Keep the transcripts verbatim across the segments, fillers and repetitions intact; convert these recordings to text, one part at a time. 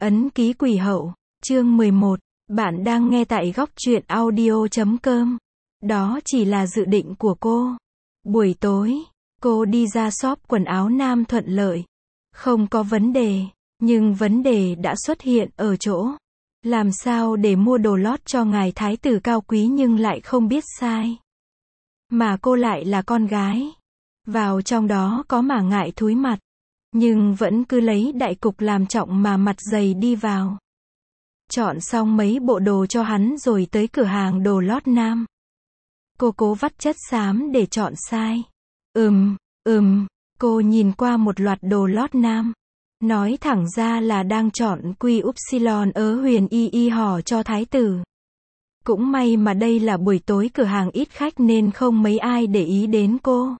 Ấn ký quỷ hậu, chương mười một, bạn đang nghe tại góc truyện audio chấm com. Đó chỉ là dự định của cô. Buổi tối, cô đi ra shop quần áo nam thuận lợi. Không có vấn đề, nhưng vấn đề đã xuất hiện ở chỗ. Làm sao để mua đồ lót cho ngài thái tử cao quý nhưng lại không biết sai. Mà cô lại là con gái. Vào trong đó có mà ngại thúi mặt. Nhưng vẫn cứ lấy đại cục làm trọng mà mặt dày đi vào. Chọn xong mấy bộ đồ cho hắn rồi tới cửa hàng đồ lót nam. Cô cố vắt chất xám để chọn sai. Ừm, ừm, cô nhìn qua một loạt đồ lót nam. Nói thẳng ra là đang chọn quy upsilon ớ huyền y y hò cho thái tử. Cũng may mà đây là buổi tối cửa hàng ít khách nên không mấy ai để ý đến cô.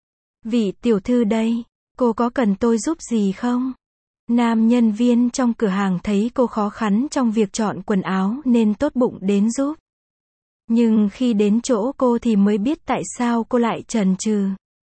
Vị tiểu thư đây, cô có cần tôi giúp gì không? Nam nhân viên trong cửa hàng thấy cô khó khăn trong việc chọn quần áo nên tốt bụng đến giúp. Nhưng khi đến chỗ cô thì mới biết tại sao cô lại chần chừ.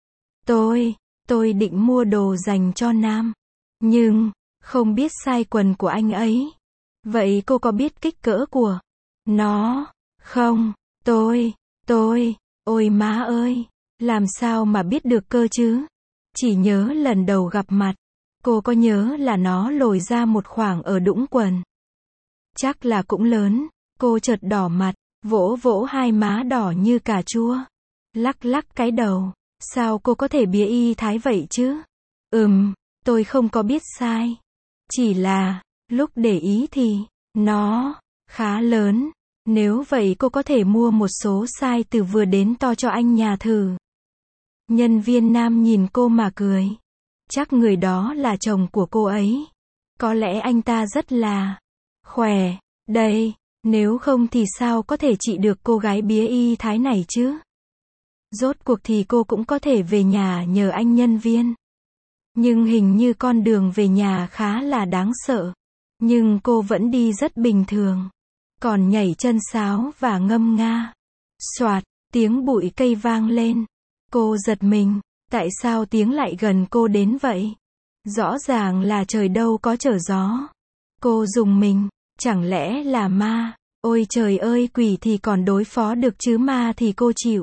Tôi, tôi định mua đồ dành cho nam. Nhưng, không biết size quần của anh ấy. Vậy cô có biết kích cỡ của nó? Không, tôi, tôi, ôi má ơi, làm sao mà biết được cơ chứ? Chỉ nhớ lần đầu gặp mặt, cô có nhớ là nó lồi ra một khoảng ở đũng quần. Chắc là cũng lớn, cô chợt đỏ mặt, vỗ vỗ hai má đỏ như cà chua. Lắc lắc cái đầu, sao cô có thể bía y thái vậy chứ? Ừm, tôi không có biết sai. Chỉ là, lúc để ý thì, nó, khá lớn. Nếu vậy cô có thể mua một số size từ vừa đến to cho anh nhà thử. Nhân viên nam nhìn cô mà cười. Chắc người đó là chồng của cô ấy. Có lẽ anh ta rất là khỏe. Đây, nếu không thì sao có thể trị được cô gái bía y thái này chứ? Rốt cuộc thì cô cũng có thể về nhà nhờ anh nhân viên. Nhưng hình như con đường về nhà khá là đáng sợ. Nhưng cô vẫn đi rất bình thường. Còn nhảy chân sáo và ngâm nga. Soạt, tiếng bụi cây vang lên. Cô giật mình, tại sao tiếng lại gần cô đến vậy? Rõ ràng là trời đâu có trở gió. Cô rùng mình, chẳng lẽ là ma? Ôi trời ơi, quỷ thì còn đối phó được chứ ma thì cô chịu.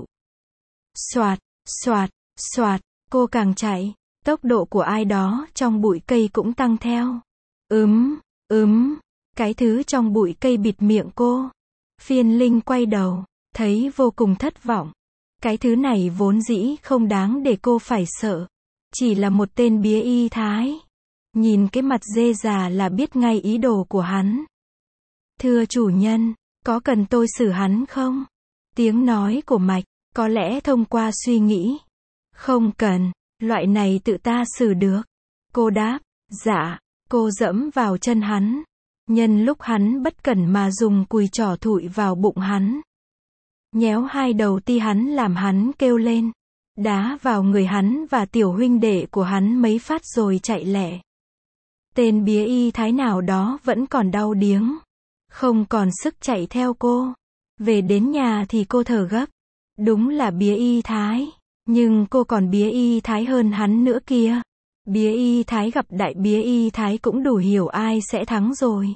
Soạt, soạt, soạt, cô càng chạy, tốc độ của ai đó trong bụi cây cũng tăng theo. Ừm, ừm, cái thứ trong bụi cây bịt miệng cô. Phiên Linh quay đầu, thấy vô cùng thất vọng. Cái thứ này vốn dĩ không đáng để cô phải sợ. Chỉ là một tên bía y thái. Nhìn cái mặt dê già là biết ngay ý đồ của hắn. Thưa chủ nhân, có cần tôi xử hắn không? Tiếng nói của Mạch, có lẽ thông qua suy nghĩ. Không cần, loại này tự ta xử được. Cô đáp, dạ, cô dẫm vào chân hắn. Nhân lúc hắn bất cẩn mà dùng cùi trỏ thụi vào bụng hắn. Nhéo hai đầu ti hắn làm hắn kêu lên. Đá vào người hắn và tiểu huynh đệ của hắn mấy phát rồi chạy lẹ. Tên bía y thái nào đó vẫn còn đau điếng. Không còn sức chạy theo cô. Về đến nhà thì cô thở gấp. Đúng là bía y thái. Nhưng cô còn bía y thái hơn hắn nữa kia. Bía y thái gặp đại bía y thái cũng đủ hiểu ai sẽ thắng rồi.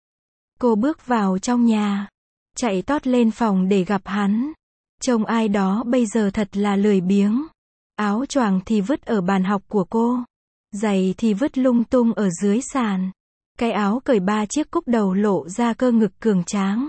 Cô bước vào trong nhà. Chạy tót lên phòng để gặp hắn. Trông ai đó bây giờ thật là lười biếng. Áo choàng thì vứt ở bàn học của cô. Giày thì vứt lung tung ở dưới sàn. Cái áo cởi ba chiếc cúc đầu lộ ra cơ ngực cường tráng.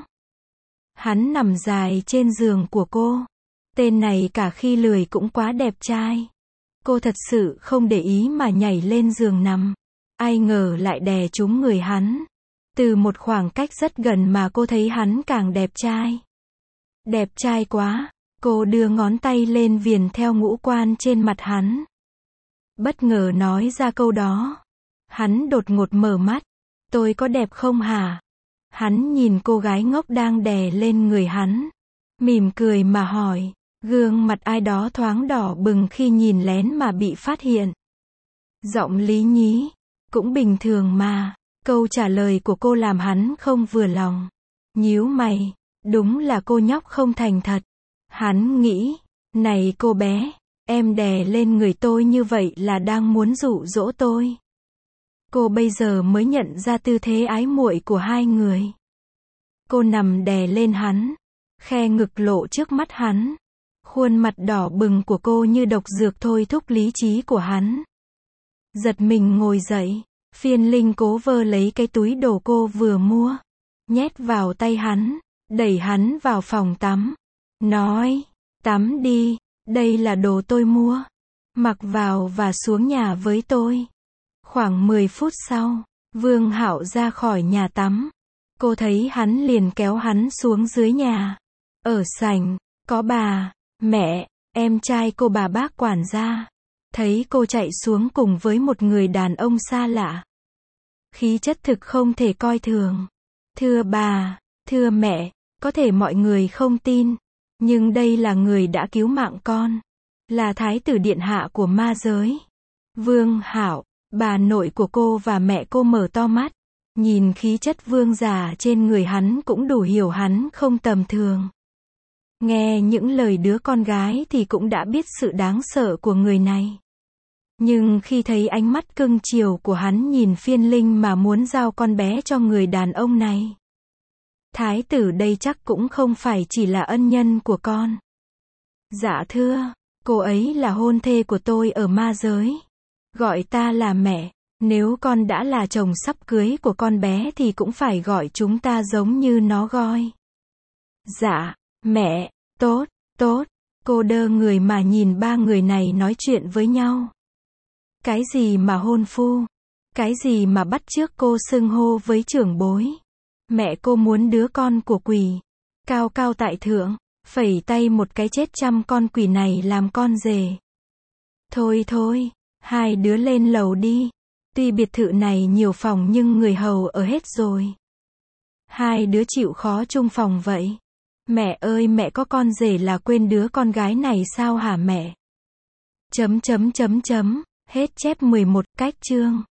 Hắn nằm dài trên giường của cô. Tên này cả khi lười cũng quá đẹp trai. Cô thật sự không để ý mà nhảy lên giường nằm. Ai ngờ lại đè trúng người hắn. Từ một khoảng cách rất gần mà cô thấy hắn càng đẹp trai. Đẹp trai quá. Cô đưa ngón tay lên viền theo ngũ quan trên mặt hắn. Bất ngờ nói ra câu đó. Hắn đột ngột mở mắt. Tôi có đẹp không hả? Hắn nhìn cô gái ngốc đang đè lên người hắn. Mỉm cười mà hỏi. Gương mặt ai đó thoáng đỏ bừng khi nhìn lén mà bị phát hiện. Giọng lý nhí. Cũng bình thường mà. Câu trả lời của cô làm hắn không vừa lòng. Nhíu mày. Đúng là cô nhóc không thành thật. Hắn nghĩ. Này cô bé. Em đè lên người tôi như vậy là đang muốn dụ dỗ tôi. Cô bây giờ mới nhận ra tư thế ái muội của hai người. Cô nằm đè lên hắn, khe ngực lộ trước mắt hắn. Khuôn mặt đỏ bừng của cô như độc dược thôi thúc lý trí của hắn. Giật mình ngồi dậy, Phiên Linh cố vơ lấy cái túi đồ cô vừa mua, nhét vào tay hắn, đẩy hắn vào phòng tắm. Nói, tắm đi, đây là đồ tôi mua. Mặc vào và xuống nhà với tôi. Khoảng mười phút sau, Vương Hạo ra khỏi nhà tắm. Cô thấy hắn liền kéo hắn xuống dưới nhà. Ở sảnh, có bà, mẹ, em trai cô bà bác quản gia. Thấy cô chạy xuống cùng với một người đàn ông xa lạ. Khí chất thực không thể coi thường. Thưa bà, thưa mẹ, có thể mọi người không tin, nhưng đây là người đã cứu mạng con. Là thái tử điện hạ của ma giới. Vương Hạo, bà nội của cô và mẹ cô mở to mắt. Nhìn khí chất vương giả trên người hắn cũng đủ hiểu hắn không tầm thường. Nghe những lời đứa con gái thì cũng đã biết sự đáng sợ của người này. Nhưng khi thấy ánh mắt cưng chiều của hắn nhìn Phiên Linh mà muốn giao con bé cho người đàn ông này. Thái tử đây chắc cũng không phải chỉ là ân nhân của con. Dạ thưa, cô ấy là hôn thê của tôi ở ma giới. Gọi ta là mẹ, nếu con đã là chồng sắp cưới của con bé thì cũng phải gọi chúng ta giống như nó gọi. Dạ, mẹ, tốt, tốt. Cô đơ người mà nhìn ba người này nói chuyện với nhau. Cái gì mà hôn phu? Cái gì mà bắt chước cô xưng hô với trưởng bối? Mẹ cô muốn đứa con của quỷ. Cao cao tại thượng, phẩy tay một cái chết trăm con quỷ này làm con rể. Thôi thôi, hai đứa lên lầu đi. Tuy biệt thự này nhiều phòng nhưng người hầu ở hết rồi. Hai đứa chịu khó chung phòng vậy. Mẹ ơi mẹ có con rể là quên đứa con gái này sao hả mẹ? Chấm chấm chấm chấm, hết chép mười một cách chương.